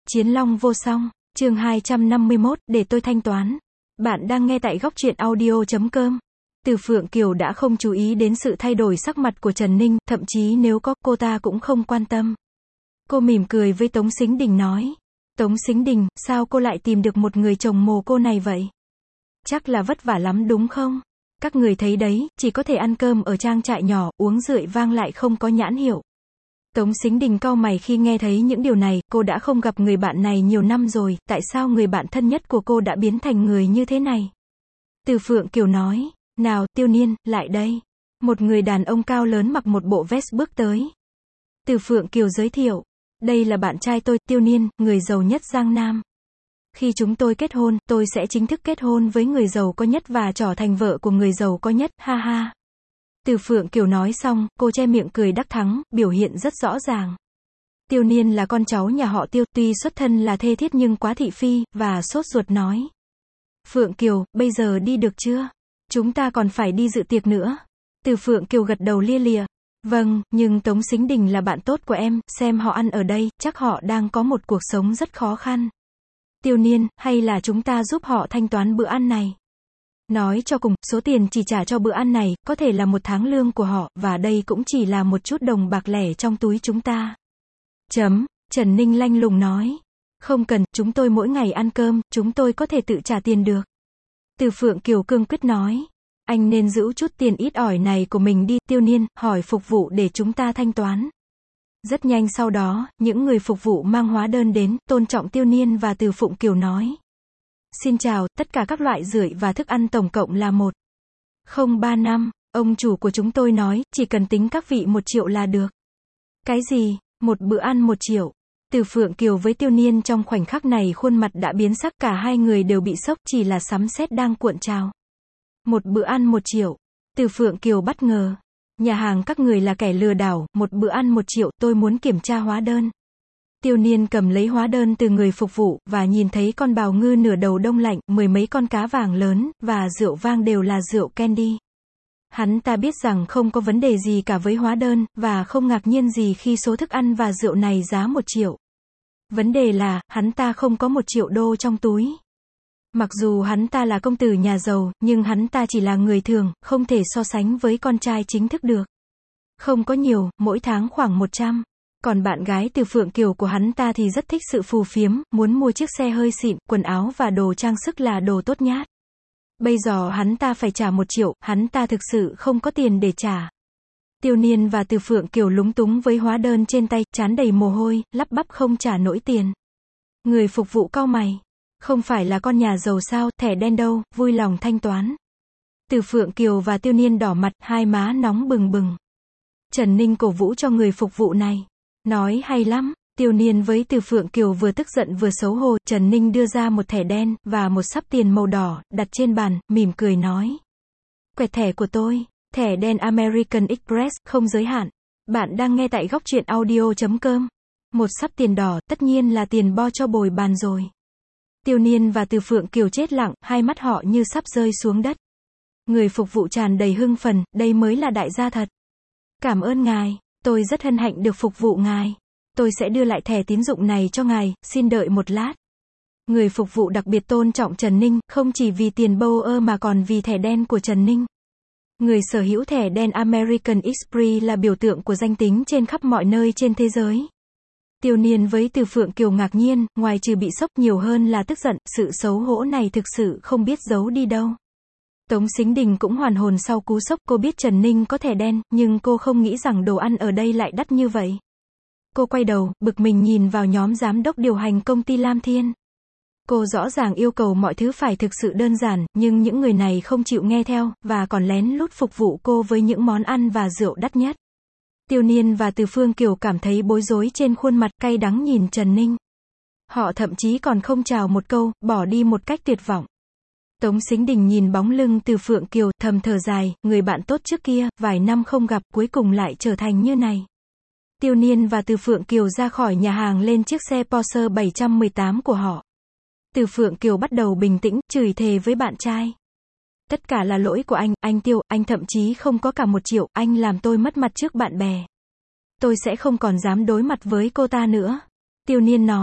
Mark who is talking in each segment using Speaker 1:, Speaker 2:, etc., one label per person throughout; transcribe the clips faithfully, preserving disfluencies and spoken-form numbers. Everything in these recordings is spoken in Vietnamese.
Speaker 1: Chiến Long vô song, chương hai trăm năm mươi mốt, để tôi thanh toán. Bạn đang nghe tại góc truyện audio chấm com. Từ Phượng Kiều đã không chú ý đến sự thay đổi sắc mặt của Trần Ninh, thậm chí nếu có, cô ta cũng không quan tâm. Cô mỉm cười với Tống Sính Đình nói. Tống Sính Đình, sao cô lại tìm được một người chồng mồ cô này vậy? Chắc là vất vả lắm đúng không? Các người thấy đấy, chỉ có thể ăn cơm ở trang trại nhỏ, uống rượu vang lại không có nhãn hiệu. Tống Sính Đình cau mày khi nghe thấy những điều này, cô đã không gặp người bạn này nhiều năm rồi, tại sao người bạn thân nhất của cô đã biến thành người như thế này? Từ Phượng Kiều nói, nào, Tiêu Niên, lại đây. Một người đàn ông cao lớn mặc một bộ vest bước tới. Từ Phượng Kiều giới thiệu, đây là bạn trai tôi, Tiêu Niên, người giàu nhất Giang Nam. Khi chúng tôi kết hôn, tôi sẽ chính thức kết hôn với người giàu có nhất và trở thành vợ của người giàu có nhất, ha ha. Từ Phượng Kiều nói xong, cô che miệng cười đắc thắng, biểu hiện rất rõ ràng. Tiêu Niên là con cháu nhà họ Tiêu, tuy xuất thân là thê thiếp nhưng quá thị phi, và sốt ruột nói. Phượng Kiều, bây giờ đi được chưa? Chúng ta còn phải đi dự tiệc nữa. Từ Phượng Kiều gật đầu lia lịa. Vâng, nhưng Tống Sính Đình là bạn tốt của em, xem họ ăn ở đây, chắc họ đang có một cuộc sống rất khó khăn. Tiêu Niên, hay là chúng ta giúp họ thanh toán bữa ăn này? Nói cho cùng, số tiền chỉ trả cho bữa ăn này, có thể là một tháng lương của họ, và đây cũng chỉ là một chút đồng bạc lẻ trong túi chúng ta. Chấm, Trần Ninh lanh lùng nói. Không cần, chúng tôi mỗi ngày ăn cơm, chúng tôi có thể tự trả tiền được. Từ Phượng Kiều cương quyết nói. Anh nên giữ chút tiền ít ỏi này của mình đi, Tiêu Niên, hỏi phục vụ để chúng ta thanh toán. Rất nhanh sau đó, những người phục vụ mang hóa đơn đến, tôn trọng Tiêu Niên và Từ Phượng Kiều nói. Xin chào, tất cả các loại rưởi và thức ăn tổng cộng là một không ba năm, ông chủ của chúng tôi nói, chỉ cần tính các vị một triệu là được. Cái gì, một bữa ăn một triệu? Từ Phượng Kiều với Tiêu Niên trong khoảnh khắc này khuôn mặt đã biến sắc, cả hai người đều bị sốc, chỉ là sấm sét đang cuộn trào. Một bữa ăn một triệu. Từ Phượng Kiều bất ngờ. Nhà hàng các người là kẻ lừa đảo, một bữa ăn một triệu, tôi muốn kiểm tra hóa đơn. Tiêu Niên cầm lấy hóa đơn từ người phục vụ, và nhìn thấy con bào ngư nửa đầu đông lạnh, mười mấy con cá vàng lớn, và rượu vang đều là rượu candy. Hắn ta biết rằng không có vấn đề gì cả với hóa đơn, và không ngạc nhiên gì khi số thức ăn và rượu này giá một triệu. Vấn đề là, hắn ta không có một triệu đô trong túi. Mặc dù hắn ta là công tử nhà giàu, nhưng hắn ta chỉ là người thường, không thể so sánh với con trai chính thức được. Không có nhiều, mỗi tháng khoảng một trăm. Còn bạn gái Từ Phượng Kiều của hắn ta thì rất thích sự phù phiếm, muốn mua chiếc xe hơi xịn, quần áo và đồ trang sức là đồ tốt nhát. Bây giờ hắn ta phải trả một triệu, hắn ta thực sự không có tiền để trả. Tiêu Niên và Từ Phượng Kiều lúng túng với hóa đơn trên tay, trán đầy mồ hôi, lắp bắp không trả nổi tiền. Người phục vụ cau mày. Không phải là con nhà giàu sao, thẻ đen đâu, vui lòng thanh toán. Từ Phượng Kiều và Tiêu Niên đỏ mặt, hai má nóng bừng bừng. Trần Ninh cổ vũ cho người phục vụ này. Nói hay lắm. Tiêu Niên với Từ Phượng Kiều vừa tức giận vừa xấu hổ. Trần Ninh đưa ra một thẻ đen, và một sắp tiền màu đỏ, đặt trên bàn, mỉm cười nói. Quẹt thẻ của tôi. Thẻ đen American Express, không giới hạn. Bạn đang nghe tại góc truyện audio chấm com. Một sắp tiền đỏ, tất nhiên là tiền bo cho bồi bàn rồi. Tiêu Niên và Từ Phượng Kiều chết lặng, hai mắt họ như sắp rơi xuống đất. Người phục vụ tràn đầy hưng phấn, đây mới là đại gia thật. Cảm ơn ngài, tôi rất hân hạnh được phục vụ ngài. Tôi sẽ đưa lại thẻ tín dụng này cho ngài, xin đợi một lát. Người phục vụ đặc biệt tôn trọng Trần Ninh, không chỉ vì tiền bâu ơ mà còn vì thẻ đen của Trần Ninh. Người sở hữu thẻ đen American Express là biểu tượng của danh tính trên khắp mọi nơi trên thế giới. Tiêu Niên với Từ Phượng Kiều ngạc nhiên, ngoài trừ bị sốc nhiều hơn là tức giận, sự xấu hổ này thực sự không biết giấu đi đâu. Tống Sính Đình cũng hoàn hồn sau cú sốc, cô biết Trần Ninh có thẻ đen, nhưng cô không nghĩ rằng đồ ăn ở đây lại đắt như vậy. Cô quay đầu, bực mình nhìn vào nhóm giám đốc điều hành công ty Lam Thiên. Cô rõ ràng yêu cầu mọi thứ phải thực sự đơn giản, nhưng những người này không chịu nghe theo, và còn lén lút phục vụ cô với những món ăn và rượu đắt nhất. Tiêu Niên và Từ Phượng Kiều cảm thấy bối rối trên khuôn mặt, cay đắng nhìn Trần Ninh. Họ thậm chí còn không chào một câu, bỏ đi một cách tuyệt vọng. Tống Sính Đình nhìn bóng lưng Từ Phượng Kiều, thầm thở dài, người bạn tốt trước kia, vài năm không gặp, cuối cùng lại trở thành như này. Tiêu Niên và Từ Phượng Kiều ra khỏi nhà hàng lên chiếc xe Porsche bảy trăm mười tám của họ. Từ Phượng Kiều bắt đầu bình tĩnh, chửi thề với bạn trai. Tất cả là lỗi của anh, anh Tiêu, anh thậm chí không có cả một triệu, anh làm tôi mất mặt trước bạn bè. Tôi sẽ không còn dám đối mặt với cô ta nữa. Tiêu Niên nói,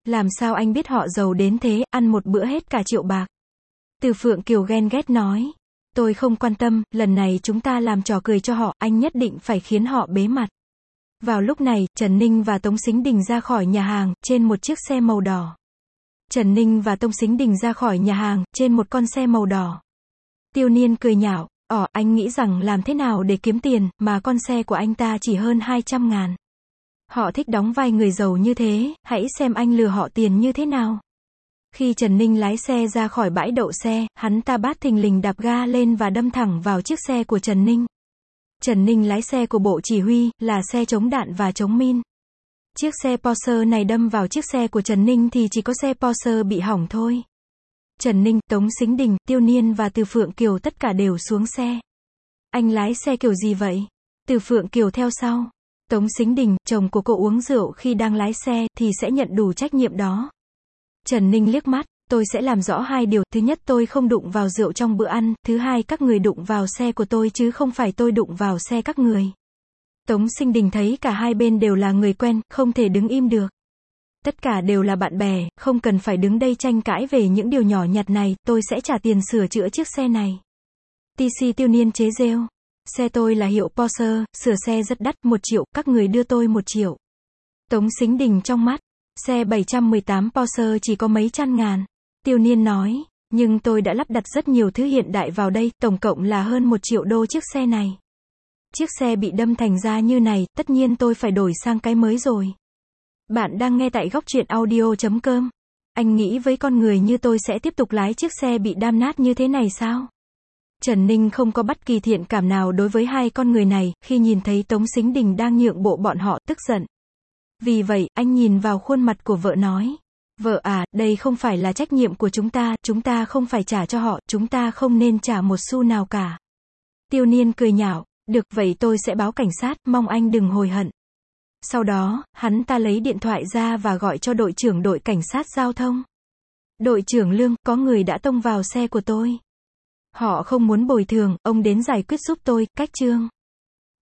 Speaker 1: Làm sao anh biết họ giàu đến thế, ăn một bữa hết cả triệu bạc. Từ Phượng Kiều ghen ghét nói. Tôi không quan tâm, lần này chúng ta làm trò cười cho họ, anh nhất định phải khiến họ bế mặt. Vào lúc này, Trần Ninh và Tống Sính Đình ra khỏi nhà hàng, trên một chiếc xe màu đỏ. Trần Ninh và Tống Sính Đình ra khỏi nhà hàng, trên một con xe màu đỏ. Tiêu Niên cười nhạo, ỏ, anh nghĩ rằng làm thế nào để kiếm tiền, mà con xe của anh ta chỉ hơn hai trăm ngàn. Họ thích đóng vai người giàu như thế, hãy xem anh lừa họ tiền như thế nào. Khi Trần Ninh lái xe ra khỏi bãi đậu xe, hắn ta bát thình lình đạp ga lên và đâm thẳng vào chiếc xe của Trần Ninh. Trần Ninh lái xe của bộ chỉ huy, là xe chống đạn và chống min. Chiếc xe Porsche này đâm vào chiếc xe của Trần Ninh thì chỉ có xe Porsche bị hỏng thôi. Trần Ninh, Tống Sính Đình, Tiêu Niên và Từ Phượng Kiều tất cả đều xuống xe. Anh lái xe kiểu gì vậy? Từ Phượng Kiều theo sau. Tống Sính Đình, chồng của cô uống rượu khi đang lái xe, thì sẽ nhận đủ trách nhiệm đó. Trần Ninh liếc mắt, tôi sẽ làm rõ hai điều, thứ nhất tôi không đụng vào rượu trong bữa ăn, thứ hai các người đụng vào xe của tôi chứ không phải tôi đụng vào xe các người. Tống Sính Đình thấy cả hai bên đều là người quen, không thể đứng im được. Tất cả đều là bạn bè, không cần phải đứng đây tranh cãi về những điều nhỏ nhặt này, tôi sẽ trả tiền sửa chữa chiếc xe này. tê xê Tiêu Niên chế giễu. Xe tôi là hiệu Porsche, sửa xe rất đắt, một triệu, các người đưa tôi một triệu. Tống Sính Đình trong mắt. Xe bảy trăm mười tám Porsche chỉ có mấy trăm ngàn. Tiêu Niên nói, nhưng tôi đã lắp đặt rất nhiều thứ hiện đại vào đây, tổng cộng là hơn một triệu đô chiếc xe này. Chiếc xe bị đâm thành ra như này, tất nhiên tôi phải đổi sang cái mới rồi. Bạn đang nghe tại góc truyện audio chấm com. Anh nghĩ với con người như tôi sẽ tiếp tục lái chiếc xe bị đam nát như thế này sao? Trần Ninh không có bất kỳ thiện cảm nào đối với hai con người này, khi nhìn thấy Tống Sính Đình đang nhượng bộ bọn họ, tức giận. Vì vậy, anh nhìn vào khuôn mặt của vợ nói. Vợ à, đây không phải là trách nhiệm của chúng ta, chúng ta không phải trả cho họ, chúng ta không nên trả một xu nào cả. Tiêu Niên cười nhạo, được vậy tôi sẽ báo cảnh sát, mong anh đừng hối hận. Sau đó, hắn ta lấy điện thoại ra và gọi cho đội trưởng đội cảnh sát giao thông. Đội trưởng Lương, có người đã tông vào xe của tôi. Họ không muốn bồi thường, ông đến giải quyết giúp tôi, cách chương.